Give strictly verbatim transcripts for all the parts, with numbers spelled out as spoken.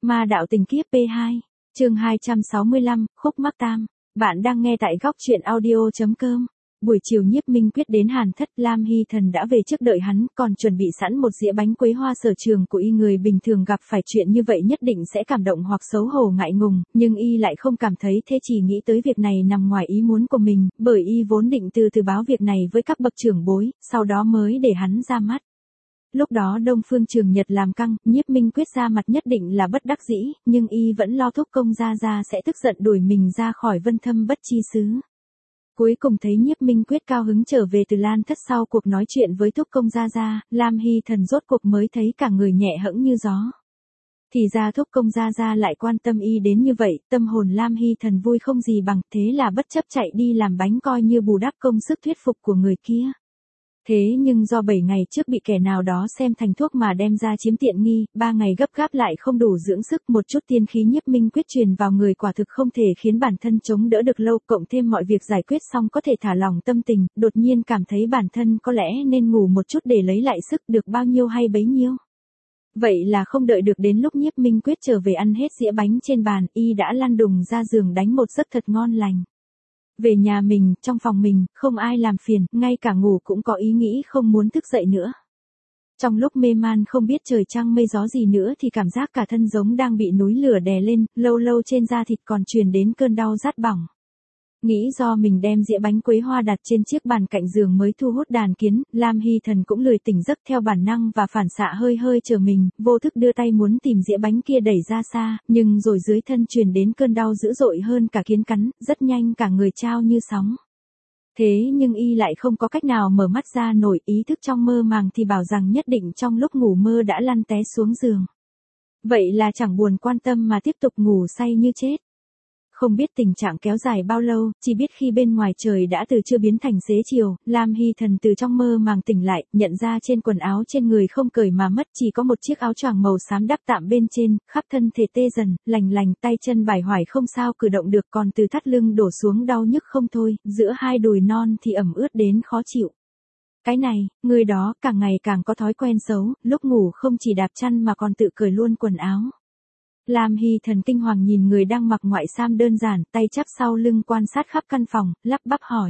Ma đạo tình kiếp pê hai, chương hai trăm sáu mươi lăm, khúc mắc tam. Bạn đang nghe tại góc truyện audio.com. Buổi chiều Nhiếp Minh Quyết đến Hàn Thất, Lam Hy Thần đã về trước đợi hắn, còn chuẩn bị sẵn một dĩa bánh quế hoa sở trường của y. Người bình thường gặp phải chuyện như vậy nhất định sẽ cảm động hoặc xấu hổ ngại ngùng, nhưng y lại không cảm thấy thế, chỉ nghĩ tới việc này nằm ngoài ý muốn của mình, bởi y vốn định từ từ báo việc này với các bậc trưởng bối, sau đó mới để hắn ra mắt. Lúc đó Đông Phương Trường Nhật làm căng, Nhiếp Minh Quyết ra mặt nhất định là bất đắc dĩ, nhưng y vẫn lo thúc công gia gia sẽ tức giận đuổi mình ra khỏi Vân Thâm Bất Chi xứ. Cuối cùng thấy Nhiếp Minh Quyết cao hứng trở về từ Lan Thất sau cuộc nói chuyện với thúc công gia gia, Lam Hy Thần rốt cuộc mới thấy cả người nhẹ hẫng như gió. Thì ra thúc công gia gia lại quan tâm y đến như vậy, tâm hồn Lam Hy Thần vui không gì bằng, thế là bất chấp chạy đi làm bánh coi như bù đắp công sức thuyết phục của người kia. Thế nhưng do bảy ngày trước bị kẻ nào đó xem thành thuốc mà đem ra chiếm tiện nghi, ba ngày gấp gáp lại không đủ dưỡng sức, một chút tiên khí Nhiếp Minh Quyết truyền vào người quả thực không thể khiến bản thân chống đỡ được lâu, cộng thêm mọi việc giải quyết xong có thể thả lỏng tâm tình, đột nhiên cảm thấy bản thân có lẽ nên ngủ một chút để lấy lại sức, được bao nhiêu hay bấy nhiêu. Vậy là không đợi được đến lúc Nhiếp Minh Quyết trở về ăn hết dĩa bánh trên bàn, y đã lăn đùng ra giường đánh một giấc thật ngon lành. Về nhà mình, trong phòng mình, không ai làm phiền, ngay cả ngủ cũng có ý nghĩ không muốn thức dậy nữa. Trong lúc mê man không biết trời trăng mây gió gì nữa thì cảm giác cả thân giống đang bị núi lửa đè lên, lâu lâu trên da thịt còn truyền đến cơn đau rát bỏng. Nghĩ do mình đem dĩa bánh quế hoa đặt trên chiếc bàn cạnh giường mới thu hút đàn kiến, Lam Hy Thần cũng lười tỉnh giấc, theo bản năng và phản xạ hơi hơi trở mình, vô thức đưa tay muốn tìm dĩa bánh kia đẩy ra xa, nhưng rồi dưới thân truyền đến cơn đau dữ dội hơn cả kiến cắn, rất nhanh cả người trao như sóng. Thế nhưng y lại không có cách nào mở mắt ra nổi, ý thức trong mơ màng thì bảo rằng nhất định trong lúc ngủ mơ đã lăn té xuống giường. Vậy là chẳng buồn quan tâm mà tiếp tục ngủ say như chết. Không biết tình trạng kéo dài bao lâu, chỉ biết khi bên ngoài trời đã từ trưa biến thành xế chiều, Lam Hy Thần từ trong mơ màng tỉnh lại, nhận ra trên quần áo trên người không cởi mà mất, chỉ có một chiếc áo choàng màu xám đắp tạm bên trên, khắp thân thể tê dần, lành lành, tay chân bài hoài không sao cử động được, còn từ thắt lưng đổ xuống đau nhức không thôi, giữa hai đùi non thì ẩm ướt đến khó chịu. Cái này, người đó càng ngày càng có thói quen xấu, lúc ngủ không chỉ đạp chăn mà còn tự cởi luôn quần áo. Lam Hy Thần kinh hoàng nhìn người đang mặc ngoại sam đơn giản, tay chắp sau lưng quan sát khắp căn phòng, lắp bắp hỏi.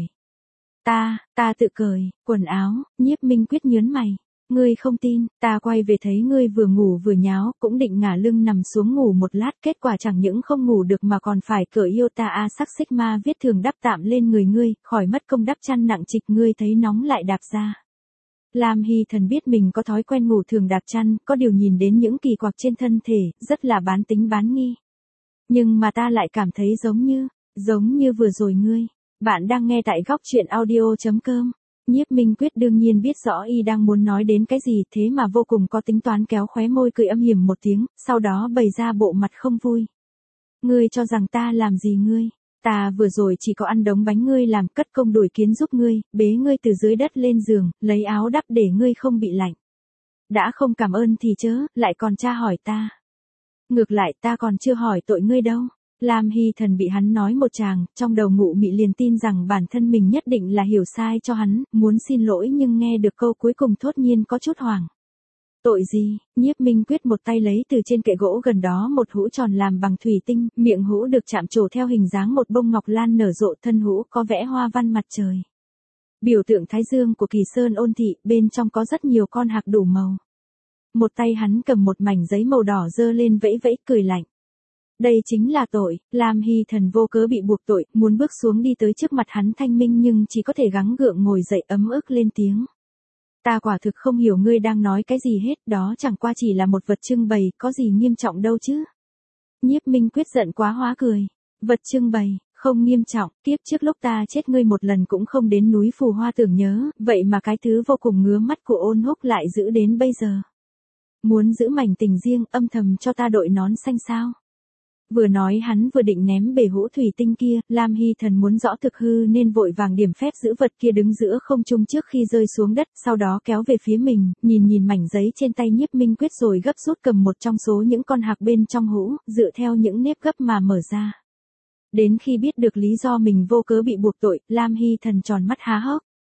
Ta, ta tự cởi, quần áo, Nhiếp Minh Quyết nhớn mày. Ngươi không tin, ta quay về thấy ngươi vừa ngủ vừa nháo, cũng định ngả lưng nằm xuống ngủ một lát, kết quả chẳng những không ngủ được mà còn phải cởi yêu ta a sắc xích ma viết thường đắp tạm lên người ngươi, khỏi mất công đắp chăn nặng trịch, ngươi thấy nóng lại đạp ra. Lam Hy Thần biết mình có thói quen ngủ thường đạp chăn, có điều nhìn đến những kỳ quặc trên thân thể, rất là bán tính bán nghi. Nhưng mà ta lại cảm thấy giống như, giống như vừa rồi ngươi. Bạn đang nghe tại góc truyện audio.com. Nhiếp Minh Quyết đương nhiên biết rõ y đang muốn nói đến cái gì, thế mà vô cùng có tính toán kéo khóe môi cười âm hiểm một tiếng, sau đó bày ra bộ mặt không vui. Ngươi cho rằng ta làm gì ngươi? Ta vừa rồi chỉ có ăn đống bánh ngươi làm, cất công đuổi kiến giúp ngươi, bế ngươi từ dưới đất lên giường, lấy áo đắp để ngươi không bị lạnh. Đã không cảm ơn thì chớ, lại còn tra hỏi ta. Ngược lại ta còn chưa hỏi tội ngươi đâu. Lam Hy Thần bị hắn nói một tràng, trong đầu ngụ mị liền tin rằng bản thân mình nhất định là hiểu sai cho hắn, muốn xin lỗi nhưng nghe được câu cuối cùng thốt nhiên có chút hoảng. Tội gì? Nhiếp Minh Quyết một tay lấy từ trên kệ gỗ gần đó một hũ tròn làm bằng thủy tinh, miệng hũ được chạm trổ theo hình dáng một bông ngọc lan nở rộ, thân hũ có vẽ hoa văn mặt trời. Biểu tượng thái dương của Kỳ Sơn Ôn Thị, bên trong có rất nhiều con hạc đủ màu. Một tay hắn cầm một mảnh giấy màu đỏ giơ lên vẫy vẫy cười lạnh. Đây chính là tội. Lam Hy Thần vô cớ bị buộc tội, muốn bước xuống đi tới trước mặt hắn thanh minh nhưng chỉ có thể gắng gượng ngồi dậy ấm ức lên tiếng. Ta quả thực không hiểu ngươi đang nói cái gì hết, đó chẳng qua chỉ là một vật trưng bày, có gì nghiêm trọng đâu chứ. Nhiếp Minh Quyết giận quá hóa cười. Vật trưng bày, không nghiêm trọng, kiếp trước lúc ta chết ngươi một lần cũng không đến núi Phù Hoa tưởng nhớ, vậy mà cái thứ vô cùng ngứa mắt của Ôn Húc lại giữ đến bây giờ. Muốn giữ mảnh tình riêng, âm thầm cho ta đội nón xanh sao? Vừa nói hắn vừa định ném bể hũ thủy tinh kia, Lam Hy Thần muốn rõ thực hư nên vội vàng điểm phép giữ vật kia đứng giữa không trung trước khi rơi xuống đất, sau đó kéo về phía mình, nhìn nhìn mảnh giấy trên tay Nhiếp Minh Quyết rồi gấp rút cầm một trong số những con hạc bên trong hũ, dựa theo những nếp gấp mà mở ra. Đến khi biết được lý do mình vô cớ bị buộc tội, Lam Hy Thần tròn mắt há hốc.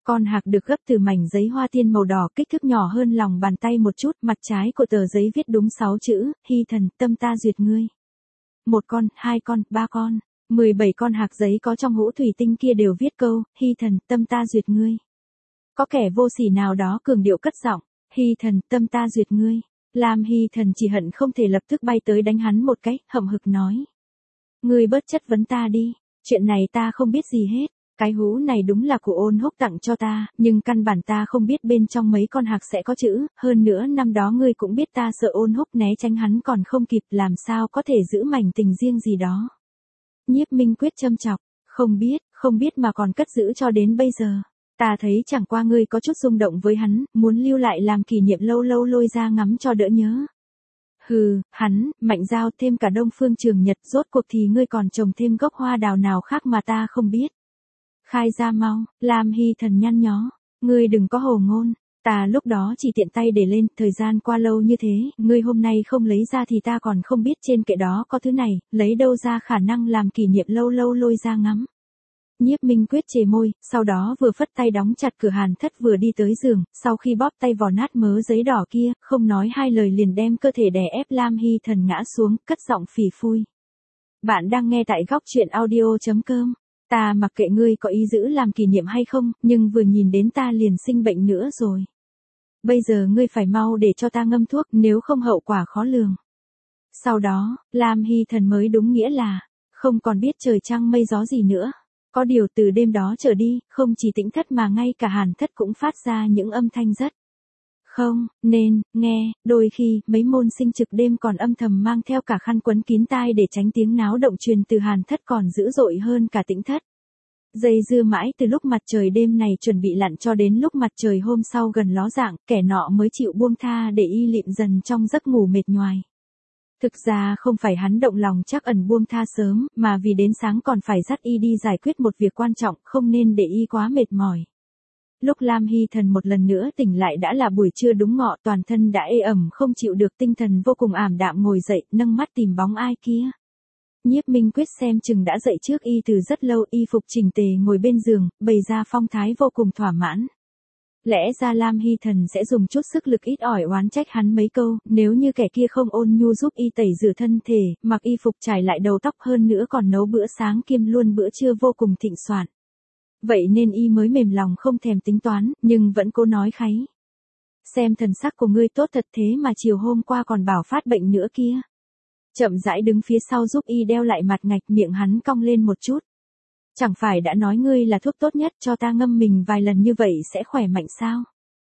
Con hạc được gấp từ mảnh giấy hoa tiên màu đỏ kích thước nhỏ hơn lòng bàn tay một chút, mặt trái của tờ giấy viết đúng sáu chữ, Hy Thần, tâm ta duyệt ngươi. Một con, hai con, ba con, mười bảy con hạc giấy có trong hũ thủy tinh kia đều viết câu, Hy Thần, tâm ta duyệt ngươi. Có kẻ vô sỉ nào đó cường điệu cất giọng, Hy Thần, tâm ta duyệt ngươi. Lam Hy Thần chỉ hận không thể lập tức bay tới đánh hắn một cái, hậm hực nói. Ngươi bớt chất vấn ta đi, chuyện này ta không biết gì hết. Cái hũ này đúng là của Ôn Húc tặng cho ta, nhưng căn bản ta không biết bên trong mấy con hạc sẽ có chữ, hơn nữa năm đó ngươi cũng biết ta sợ Ôn Húc né tránh hắn còn không kịp, làm sao có thể giữ mảnh tình riêng gì đó. Nhiếp Minh Quyết châm chọc, không biết, không biết mà còn cất giữ cho đến bây giờ. Ta thấy chẳng qua ngươi có chút rung động với hắn, muốn lưu lại làm kỷ niệm lâu lâu lôi ra ngắm cho đỡ nhớ. Hừ, hắn, Mạnh Giao thêm cả Đông Phương Trường Nhật, rốt cuộc thì ngươi còn trồng thêm gốc hoa đào nào khác mà ta không biết. Khai ra mau, Lam Hy Thần nhăn nhó, ngươi đừng có hồ ngôn, ta lúc đó chỉ tiện tay để lên, thời gian qua lâu như thế, ngươi hôm nay không lấy ra thì ta còn không biết trên kệ đó có thứ này, lấy đâu ra khả năng làm kỷ niệm lâu lâu lôi ra ngắm. Nhiếp Minh Quyết chề môi, sau đó vừa phất tay đóng chặt cửa Hàn Thất vừa đi tới giường, sau khi bóp tay vò nát mớ giấy đỏ kia, không nói hai lời liền đem cơ thể đè ép Lam Hy Thần ngã xuống, cất giọng phì phui. Bạn đang nghe tại góc truyện audio chấm com. Ta mặc kệ ngươi có ý giữ làm kỷ niệm hay không, nhưng vừa nhìn đến ta liền sinh bệnh nữa rồi. Bây giờ ngươi phải mau để cho ta ngâm thuốc, nếu không hậu quả khó lường. Sau đó, Lam Hy Thần mới đúng nghĩa là, không còn biết trời trăng mây gió gì nữa. Có điều từ đêm đó trở đi, không chỉ Tĩnh Thất mà ngay cả Hàn Thất cũng phát ra những âm thanh rất không nên nghe, đôi khi mấy môn sinh trực đêm còn âm thầm mang theo cả khăn quấn kín tai để tránh tiếng náo động truyền từ Hàn Thất còn dữ dội hơn cả Tĩnh Thất. Dây dưa mãi từ lúc mặt trời đêm này chuẩn bị lặn cho đến lúc mặt trời hôm sau gần ló dạng, kẻ nọ mới chịu buông tha để y lịm dần trong giấc ngủ mệt nhoài. Thực ra không phải hắn động lòng chắc ẩn buông tha sớm, mà vì đến sáng còn phải dắt y đi giải quyết một việc quan trọng, không nên để y quá mệt mỏi. Lúc Lam Hy Thần một lần nữa tỉnh lại đã là buổi trưa đúng ngọ, toàn thân đã ê ẩm không chịu được, tinh thần vô cùng ảm đạm ngồi dậy, nâng mắt tìm bóng ai kia. Nhiếp Minh Quyết xem chừng đã dậy trước y từ rất lâu, y phục chỉnh tề ngồi bên giường, bày ra phong thái vô cùng thỏa mãn. Lẽ ra Lam Hy Thần sẽ dùng chút sức lực ít ỏi oán trách hắn mấy câu, nếu như kẻ kia không ôn nhu giúp y tẩy rửa thân thể, mặc y phục trải lại đầu tóc hơn nữa còn nấu bữa sáng kiêm luôn bữa trưa vô cùng thịnh soạn. Vậy nên y mới mềm lòng không thèm tính toán, nhưng vẫn cố nói kháy. Xem thần sắc của ngươi tốt thật thế mà chiều hôm qua còn bảo phát bệnh nữa kia. Chậm rãi đứng phía sau giúp y đeo lại mặt ngạch, miệng hắn cong lên một chút. Chẳng phải đã nói ngươi là thuốc tốt nhất, cho ta ngâm mình vài lần như vậy sẽ khỏe mạnh sao?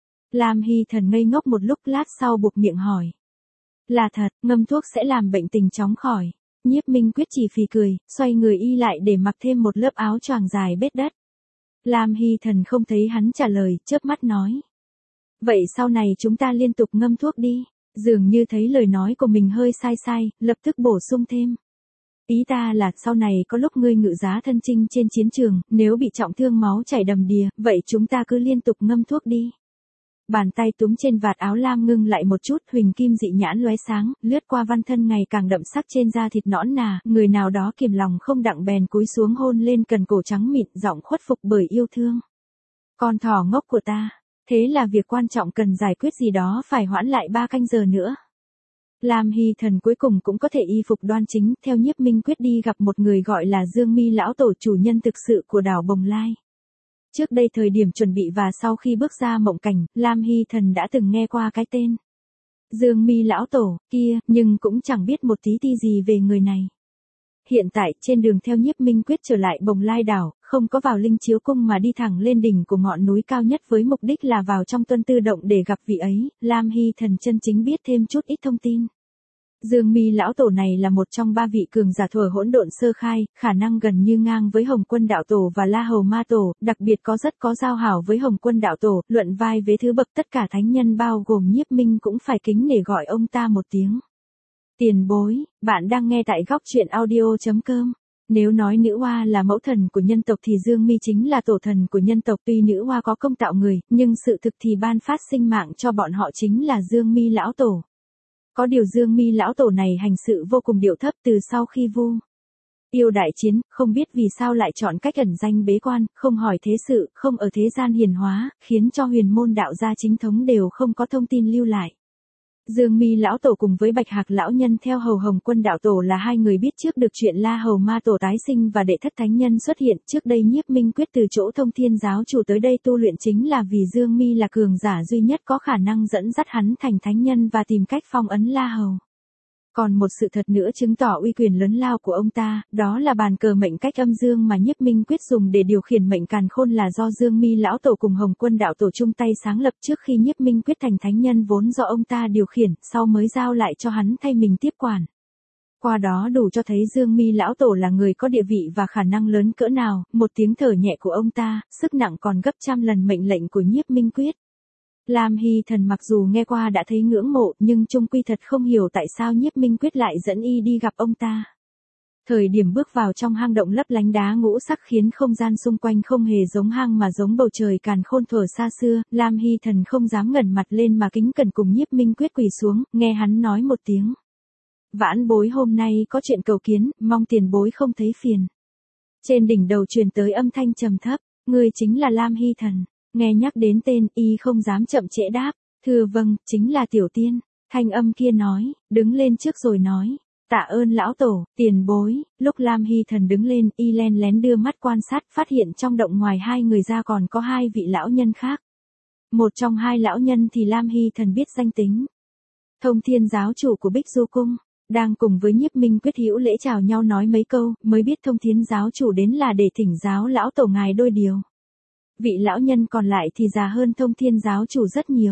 Lam Hy Thần ngây ngốc một lúc, lát sau buộc miệng hỏi. Là thật, ngâm thuốc sẽ làm bệnh tình chóng khỏi. Nhiếp Minh Quyết chỉ phì cười, xoay người y lại để mặc thêm một lớp áo choàng dài bết đất. Lam Hy Thần không thấy hắn trả lời, chớp mắt nói. Vậy sau này chúng ta liên tục ngâm thuốc đi. Dường như thấy lời nói của mình hơi sai sai, lập tức bổ sung thêm. Ý ta là sau này có lúc ngươi ngự giá thân chinh trên chiến trường, nếu bị trọng thương máu chảy đầm đìa, vậy chúng ta cứ liên tục ngâm thuốc đi. Bàn tay túm trên vạt áo Lam ngưng lại một chút, huỳnh kim dị nhãn lóe sáng, lướt qua văn thân ngày càng đậm sắc trên da thịt nõn nà, người nào đó kiềm lòng không đặng bèn cúi xuống hôn lên cần cổ trắng mịn, giọng khuất phục bởi yêu thương. Con thỏ ngốc của ta, thế là việc quan trọng cần giải quyết gì đó phải hoãn lại ba canh giờ nữa. Lam Hy Thần cuối cùng cũng có thể y phục đoan chính, theo Nhiếp Minh Quyết đi gặp một người gọi là Dương Mi lão tổ, chủ nhân thực sự của đảo Bồng Lai. Trước đây thời điểm chuẩn bị và sau khi bước ra mộng cảnh, Lam Hy Thần đã từng nghe qua cái tên Dương Mi lão tổ kia, nhưng cũng chẳng biết một tí ti gì về người này. Hiện tại, trên đường theo Nhiếp Minh Quyết trở lại Bồng Lai đảo, không có vào Linh Chiếu Cung mà đi thẳng lên đỉnh của ngọn núi cao nhất với mục đích là vào trong Tuân Tư Động để gặp vị ấy, Lam Hy Thần chân chính biết thêm chút ít thông tin. Dương Mi lão tổ này là một trong ba vị cường giả thuở hỗn độn sơ khai, khả năng gần như ngang với Hồng Quân đạo tổ và La Hầu Ma tổ, đặc biệt có rất có giao hảo với Hồng Quân đạo tổ, luận vai vế thứ bậc tất cả thánh nhân bao gồm Nhiếp Minh cũng phải kính nể gọi ông ta một tiếng tiền bối. Bạn đang nghe tại góc truyện audio chấm com. Nếu nói nữ oa là mẫu thần của nhân tộc thì Dương Mi chính là tổ thần của nhân tộc. Tuy nữ oa có công tạo người, nhưng sự thực thì ban phát sinh mạng cho bọn họ chính là Dương Mi lão tổ. Có điều Dương Mi lão tổ này hành sự vô cùng điệu thấp, từ sau khi Vu Yêu đại chiến, không biết vì sao lại chọn cách ẩn danh bế quan, không hỏi thế sự, không ở thế gian hiền hóa, khiến cho huyền môn đạo gia chính thống đều không có thông tin lưu lại. Dương Mi lão tổ cùng với Bạch Hạc lão nhân theo Hầu Hồng Quân đạo tổ là hai người biết trước được chuyện La Hầu Ma tổ tái sinh và đệ thất thánh nhân xuất hiện. Trước đây Nhiếp Minh Quyết từ chỗ Thông Thiên giáo chủ tới đây tu luyện chính là vì Dương Mi là cường giả duy nhất có khả năng dẫn dắt hắn thành thánh nhân và tìm cách phong ấn La Hầu. Còn một sự thật nữa chứng tỏ uy quyền lớn lao của ông ta, đó là bàn cờ mệnh cách âm dương mà Nhiếp Minh Quyết dùng để điều khiển mệnh càn khôn là do Dương Mi lão tổ cùng Hồng Quân đạo tổ chung tay sáng lập. Trước khi Nhiếp Minh Quyết thành thánh nhân vốn do ông ta điều khiển, sau mới giao lại cho hắn thay mình tiếp quản. Qua đó đủ cho thấy Dương Mi lão tổ là người có địa vị và khả năng lớn cỡ nào, một tiếng thở nhẹ của ông ta, sức nặng còn gấp trăm lần mệnh lệnh của Nhiếp Minh Quyết. Lam Hy Thần mặc dù nghe qua đã thấy ngưỡng mộ nhưng chung quy thật không hiểu tại sao Nhiếp Minh Quyết lại dẫn y đi gặp ông ta. Thời điểm bước vào trong hang động lấp lánh đá ngũ sắc khiến không gian xung quanh không hề giống hang mà giống bầu trời càn khôn thuở xa xưa, Lam Hy Thần không dám ngẩng mặt lên mà kính cẩn cùng Nhiếp Minh Quyết quỳ xuống, nghe hắn nói một tiếng. Vãn bối hôm nay có chuyện cầu kiến, mong tiền bối không thấy phiền. Trên đỉnh đầu truyền tới âm thanh trầm thấp, người chính là Lam Hy Thần. Nghe nhắc đến tên, y không dám chậm trễ đáp, thưa vâng, chính là tiểu tiên. Thanh âm kia nói, đứng lên trước rồi nói, tạ ơn lão tổ, tiền bối. Lúc Lam Hy Thần đứng lên, y len lén đưa mắt quan sát, phát hiện trong động ngoài hai người ra còn có hai vị lão nhân khác. Một trong hai lão nhân thì Lam Hy Thần biết danh tính. Thông Thiên giáo chủ của Bích Du Cung, đang cùng với Nhiếp Minh Quyết hữu lễ chào nhau nói mấy câu, mới biết Thông Thiên giáo chủ đến là để thỉnh giáo lão tổ ngài đôi điều. Vị lão nhân còn lại thì già hơn Thông Thiên giáo chủ rất nhiều.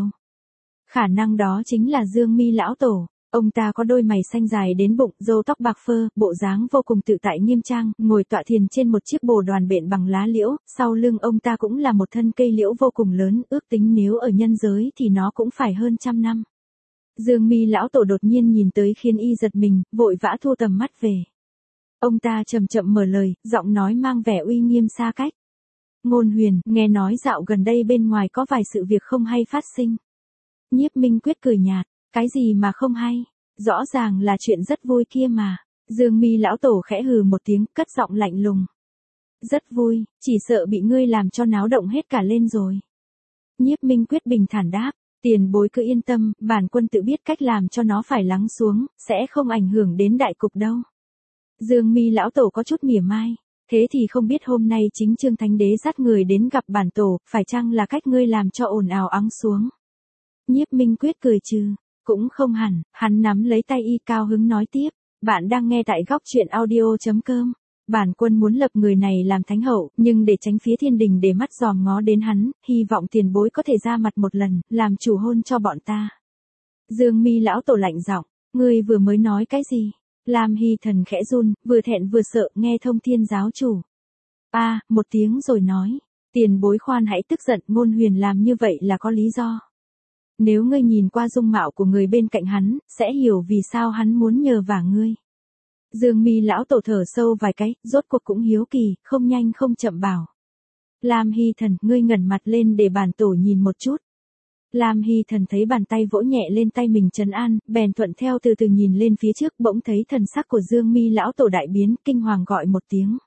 Khả năng đó chính là Dương Mi lão tổ. Ông ta có đôi mày xanh dài đến bụng, râu tóc bạc phơ, bộ dáng vô cùng tự tại nghiêm trang, ngồi tọa thiền trên một chiếc bồ đoàn bện bằng lá liễu, sau lưng ông ta cũng là một thân cây liễu vô cùng lớn, ước tính nếu ở nhân giới thì nó cũng phải hơn trăm năm. Dương Mi lão tổ đột nhiên nhìn tới khiến y giật mình, vội vã thu tầm mắt về. Ông ta chậm chậm mở lời, giọng nói mang vẻ uy nghiêm xa cách. Ngôn Huyền, nghe nói dạo gần đây bên ngoài có vài sự việc không hay phát sinh. Nhiếp Minh Quyết cười nhạt, cái gì mà không hay, rõ ràng là chuyện rất vui kia mà. Dương Mi lão tổ khẽ hừ một tiếng, cất giọng lạnh lùng. Rất vui, chỉ sợ bị ngươi làm cho náo động hết cả lên rồi. Nhiếp Minh Quyết bình thản đáp, tiền bối cứ yên tâm, bản quân tự biết cách làm cho nó phải lắng xuống, sẽ không ảnh hưởng đến đại cục đâu. Dương Mi lão tổ có chút mỉa mai. Thế thì không biết hôm nay chính Trương Thánh Đế dắt người đến gặp bản tổ, phải chăng là cách ngươi làm cho ồn ào ắng xuống? Nhiếp Minh Quyết cười trừ, cũng không hẳn, hắn nắm lấy tay y cao hứng nói tiếp, bạn đang nghe tại góc truyện audio chấm com. Bản quân muốn lập người này làm thánh hậu, nhưng để tránh phía thiên đình để mắt dòm ngó đến hắn, hy vọng tiền bối có thể ra mặt một lần, làm chủ hôn cho bọn ta. Dương Mi lão tổ lạnh giọng, ngươi vừa mới nói cái gì? Lam Hy Thần khẽ run, vừa thẹn vừa sợ nghe Thông Thiên giáo chủ. A, à, một tiếng rồi nói, tiền bối khoan hãy tức giận, Ngôn Huyền làm như vậy là có lý do. Nếu ngươi nhìn qua dung mạo của người bên cạnh hắn, sẽ hiểu vì sao hắn muốn nhờ vả ngươi. Dương Mi lão tổ thở sâu vài cái, rốt cuộc cũng hiếu kỳ, không nhanh không chậm bảo. Lam Hy Thần, ngươi ngẩng mặt lên để bản tổ nhìn một chút. Lam Hy Thần thấy bàn tay vỗ nhẹ lên tay mình trấn an, bèn thuận theo từ từ nhìn lên phía trước, bỗng thấy thần sắc của Dương Mi lão tổ đại biến, kinh hoàng gọi một tiếng.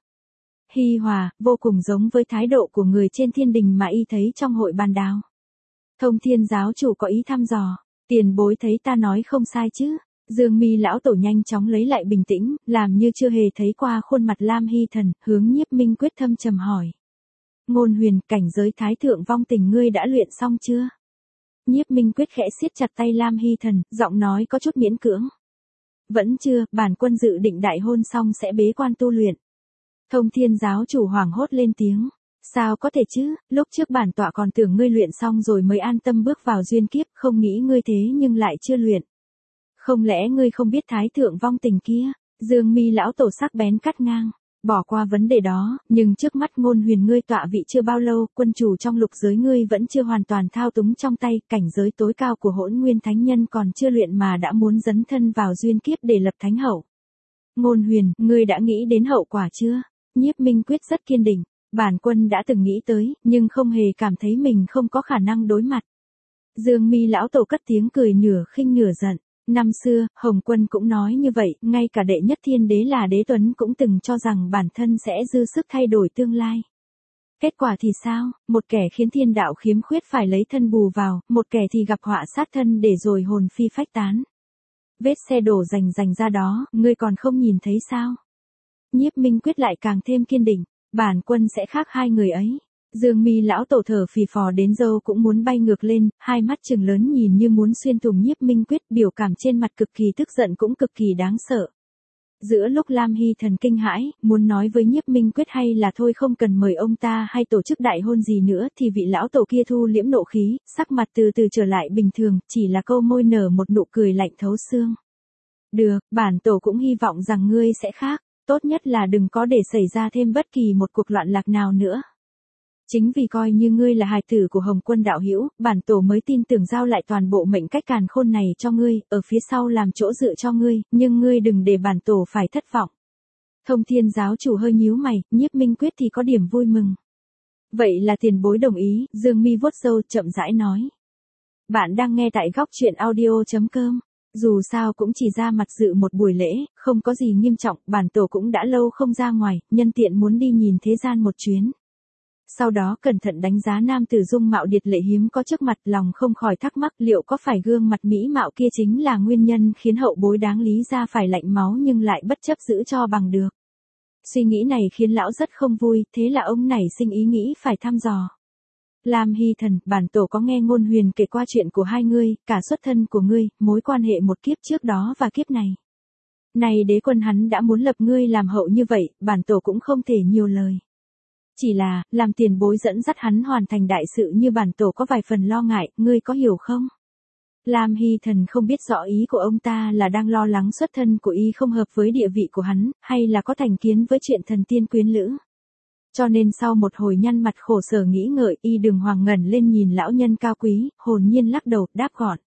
Hi hòa, vô cùng giống với thái độ của người trên thiên đình mà y thấy trong hội bàn đào. Thông Thiên giáo chủ có ý thăm dò, tiền bối thấy ta nói không sai chứ? Dương Mi lão tổ nhanh chóng lấy lại bình tĩnh, làm như chưa hề thấy qua khuôn mặt Lam Hy Thần, hướng Nhiếp Minh Quyết thâm trầm hỏi. Ngôn Huyền, cảnh giới thái thượng vong tình ngươi đã luyện xong chưa? Nhiếp Minh Quyết khẽ siết chặt tay Lam Hy Thần, giọng nói có chút miễn cưỡng. Vẫn chưa, bản quân dự định đại hôn xong sẽ bế quan tu luyện. Thông Thiên giáo chủ hoảng hốt lên tiếng. Sao có thể chứ, lúc trước bản tọa còn tưởng ngươi luyện xong rồi mới an tâm bước vào duyên kiếp, không nghĩ ngươi thế nhưng lại chưa luyện. Không lẽ ngươi không biết thái thượng vong tình kia? Dương Mi lão tổ sắc bén cắt ngang. Bỏ qua vấn đề đó, nhưng trước mắt Ngôn Huyền ngươi tọa vị chưa bao lâu, quân chủ trong lục giới ngươi vẫn chưa hoàn toàn thao túng trong tay, cảnh giới tối cao của Hỗn Nguyên Thánh Nhân còn chưa luyện mà đã muốn dấn thân vào duyên kiếp để lập thánh hậu. Ngôn Huyền, ngươi đã nghĩ đến hậu quả chưa? Nhiếp Minh Quyết rất kiên định, bản quân đã từng nghĩ tới, nhưng không hề cảm thấy mình không có khả năng đối mặt. Dương Mi lão tổ cất tiếng cười nửa khinh nửa giận. Năm xưa, Hồng Quân cũng nói như vậy, ngay cả đệ nhất thiên đế là Đế Tuấn cũng từng cho rằng bản thân sẽ dư sức thay đổi tương lai. Kết quả thì sao, một kẻ khiến thiên đạo khiếm khuyết phải lấy thân bù vào, một kẻ thì gặp họa sát thân để rồi hồn phi phách tán. Vết xe đổ rành rành ra đó, ngươi còn không nhìn thấy sao? Nhiếp Minh Quyết lại càng thêm kiên định, bản quân sẽ khác hai người ấy. Dương Mi lão tổ thở phì phò đến râu cũng muốn bay ngược lên, hai mắt trừng lớn nhìn như muốn xuyên thủng Nhiếp Minh Quyết, biểu cảm trên mặt cực kỳ tức giận cũng cực kỳ đáng sợ. Giữa lúc Lam Hy Thần kinh hãi, muốn nói với Nhiếp Minh Quyết hay là thôi không cần mời ông ta hay tổ chức đại hôn gì nữa thì vị lão tổ kia thu liễm nộ khí, sắc mặt từ từ trở lại bình thường, chỉ là câu môi nở một nụ cười lạnh thấu xương. Được, bản tổ cũng hy vọng rằng ngươi sẽ khác, tốt nhất là đừng có để xảy ra thêm bất kỳ một cuộc loạn lạc nào nữa. Chính vì coi như ngươi là hài tử của Hồng Quân đạo hữu, bản tổ mới tin tưởng giao lại toàn bộ mệnh cách càn khôn này cho ngươi, ở phía sau làm chỗ dựa cho ngươi, nhưng ngươi đừng để bản tổ phải thất vọng. Thông Thiên giáo chủ hơi nhíu mày, Nhiếp Minh Quyết thì có điểm vui mừng. Vậy là tiền bối đồng ý, Dương Mi vuốt râu chậm rãi nói. Bạn đang nghe tại góc truyện audio chấm com. Dù sao cũng chỉ ra mặt dự một buổi lễ, không có gì nghiêm trọng, bản tổ cũng đã lâu không ra ngoài, nhân tiện muốn đi nhìn thế gian một chuyến. Sau đó cẩn thận đánh giá nam tử dung mạo điệt lệ hiếm có trước mặt, lòng không khỏi thắc mắc liệu có phải gương mặt mỹ mạo kia chính là nguyên nhân khiến hậu bối đáng lý ra phải lạnh máu nhưng lại bất chấp giữ cho bằng được. Suy nghĩ này khiến lão rất không vui, thế là ông nảy sinh ý nghĩ phải thăm dò. Lam Hy Thần, bản tổ có nghe Ngôn Huyền kể qua chuyện của hai ngươi, cả xuất thân của ngươi, mối quan hệ một kiếp trước đó và kiếp này. Này đế quân hắn đã muốn lập ngươi làm hậu như vậy, bản tổ cũng không thể nhiều lời. Chỉ là, làm tiền bối dẫn dắt hắn hoàn thành đại sự như bản tổ có vài phần lo ngại, ngươi có hiểu không? Lam Hy Thần không biết rõ ý của ông ta là đang lo lắng xuất thân của y không hợp với địa vị của hắn, hay là có thành kiến với chuyện thần tiên quyến lữ. Cho nên sau một hồi nhăn mặt khổ sở nghĩ ngợi, y Đường Hoàng ngẩng lên nhìn lão nhân cao quý, hồn nhiên lắc đầu, đáp gọn.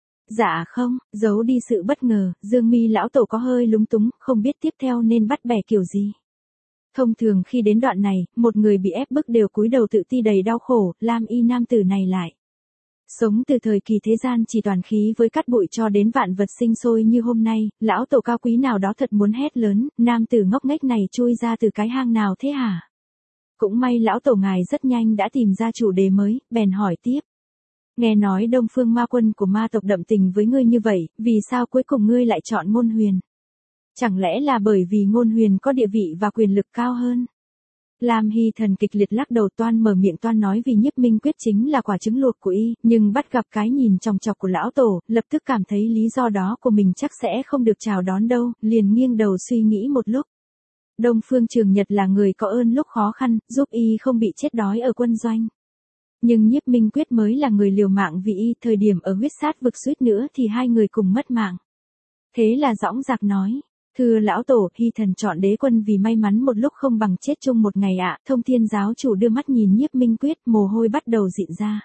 Dạ không, giấu đi sự bất ngờ, Dương Mi lão tổ có hơi lúng túng, không biết tiếp theo nên bắt bẻ kiểu gì. Thông thường khi đến đoạn này, một người bị ép bức đều cúi đầu tự ti đầy đau khổ, Lam y nam tử này lại. Sống từ thời kỳ thế gian chỉ toàn khí với cát bụi cho đến vạn vật sinh sôi như hôm nay, lão tổ cao quý nào đó thật muốn hét lớn, nam tử ngốc nghếch này chui ra từ cái hang nào thế hả? Cũng may lão tổ ngài rất nhanh đã tìm ra chủ đề mới, bèn hỏi tiếp. Nghe nói Đông Phương ma quân của ma tộc đậm tình với ngươi như vậy, vì sao cuối cùng ngươi lại chọn Ngôn Huyền? Chẳng lẽ là bởi vì Ngôn Huyền có địa vị và quyền lực cao hơn? Lam Hy Thần kịch liệt lắc đầu, toan mở miệng toan nói vì Nhiếp Minh Quyết chính là quả trứng luộc của y, nhưng bắt gặp cái nhìn chòng chọc của lão tổ, lập tức cảm thấy lý do đó của mình chắc sẽ không được chào đón đâu, liền nghiêng đầu suy nghĩ một lúc. Đông Phương Trường Nhật là người có ơn lúc khó khăn, giúp y không bị chết đói ở quân doanh. Nhưng Nhiếp Minh Quyết mới là người liều mạng vì y, thời điểm ở huyết sát vực suýt nữa thì hai người cùng mất mạng. Thế là dõng dạc nói. Thưa lão tổ, Hy Thần chọn đế quân vì may mắn một lúc không bằng chết chung một ngày ạ. Thông Thiên giáo chủ đưa mắt nhìn Nhiếp Minh Quyết, mồ hôi bắt đầu dịn ra.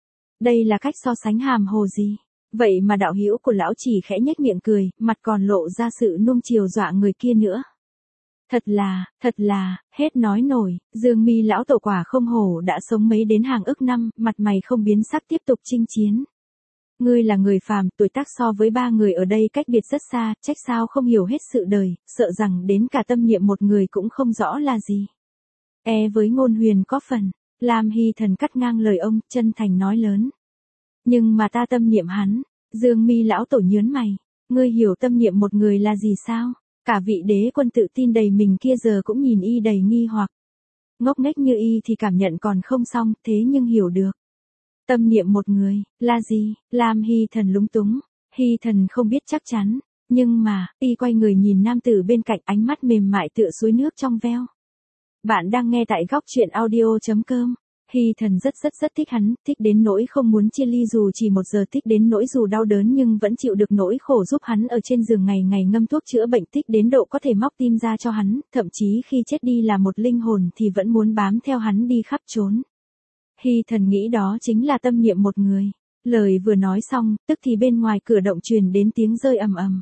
Đây là cách so sánh hàm hồ gì? Vậy mà đạo hữu của lão chỉ khẽ nhếch miệng cười, mặt còn lộ ra sự nuông chiều dọa người kia nữa. Thật là, thật là, hết nói nổi, Dương Mi lão tổ quả không hổ đã sống mấy đến hàng ức năm, mặt mày không biến sắc tiếp tục chinh chiến. Ngươi là người phàm, tuổi tác so với ba người ở đây cách biệt rất xa, trách sao không hiểu hết sự đời, sợ rằng đến cả tâm niệm một người cũng không rõ là gì. E với Ngôn Huyền có phần, Lam Hy Thần cắt ngang lời ông, chân thành nói lớn. Nhưng mà ta tâm niệm hắn, Dương Mi lão tổ nhớn mày, ngươi hiểu tâm niệm một người là gì sao? Cả vị đế quân tự tin đầy mình kia giờ cũng nhìn y đầy nghi hoặc. Ngốc nghếch như y thì cảm nhận còn không xong, thế nhưng hiểu được. Tâm niệm một người, là gì? Lam Hy Thần lúng túng, Hy Thần không biết chắc chắn, nhưng mà, y quay người nhìn nam tử bên cạnh, ánh mắt mềm mại tựa suối nước trong veo. Bạn đang nghe tại góc truyện audio chấm com. Hy Thần rất rất rất thích hắn, thích đến nỗi không muốn chia ly dù chỉ một giờ, thích đến nỗi dù đau đớn nhưng vẫn chịu được nỗi khổ giúp hắn ở trên giường ngày ngày ngâm thuốc chữa bệnh, thích đến độ có thể móc tim ra cho hắn, thậm chí khi chết đi là một linh hồn thì vẫn muốn bám theo hắn đi khắp trốn. Hy Thần nghĩ đó chính là tâm niệm một người. Lời vừa nói xong, tức thì bên ngoài cửa động truyền đến tiếng rơi ầm ầm.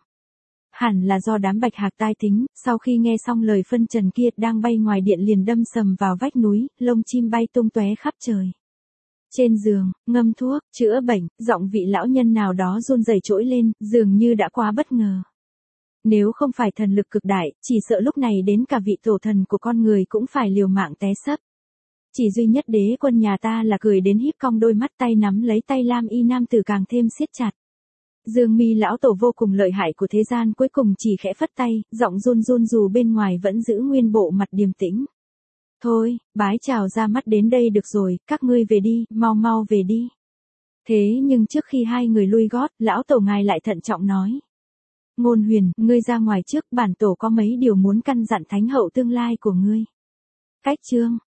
Hẳn là do đám bạch hạc tai tính, sau khi nghe xong lời phân trần kia đang bay ngoài điện liền đâm sầm vào vách núi, lông chim bay tung tóe khắp trời. Trên giường, ngâm thuốc, chữa bệnh, giọng vị lão nhân nào đó run rẩy trỗi lên, dường như đã quá bất ngờ. Nếu không phải thần lực cực đại, chỉ sợ lúc này đến cả vị tổ thần của con người cũng phải liều mạng té sấp. Chỉ duy nhất đế quân nhà ta là cười đến híp cong đôi mắt, tay nắm lấy tay lam y nam tử càng thêm siết chặt. Dương mi lão tổ vô cùng lợi hại của thế gian cuối cùng chỉ khẽ phất tay, giọng run run dù bên ngoài vẫn giữ nguyên bộ mặt điềm tĩnh. Thôi, bái chào ra mắt đến đây được rồi, các ngươi về đi, mau mau về đi. Thế nhưng trước khi hai người lui gót, lão tổ ngài lại thận trọng nói. Ngôn Huyền, ngươi ra ngoài trước, bản tổ có mấy điều muốn căn dặn thánh hậu tương lai của ngươi. Cách chương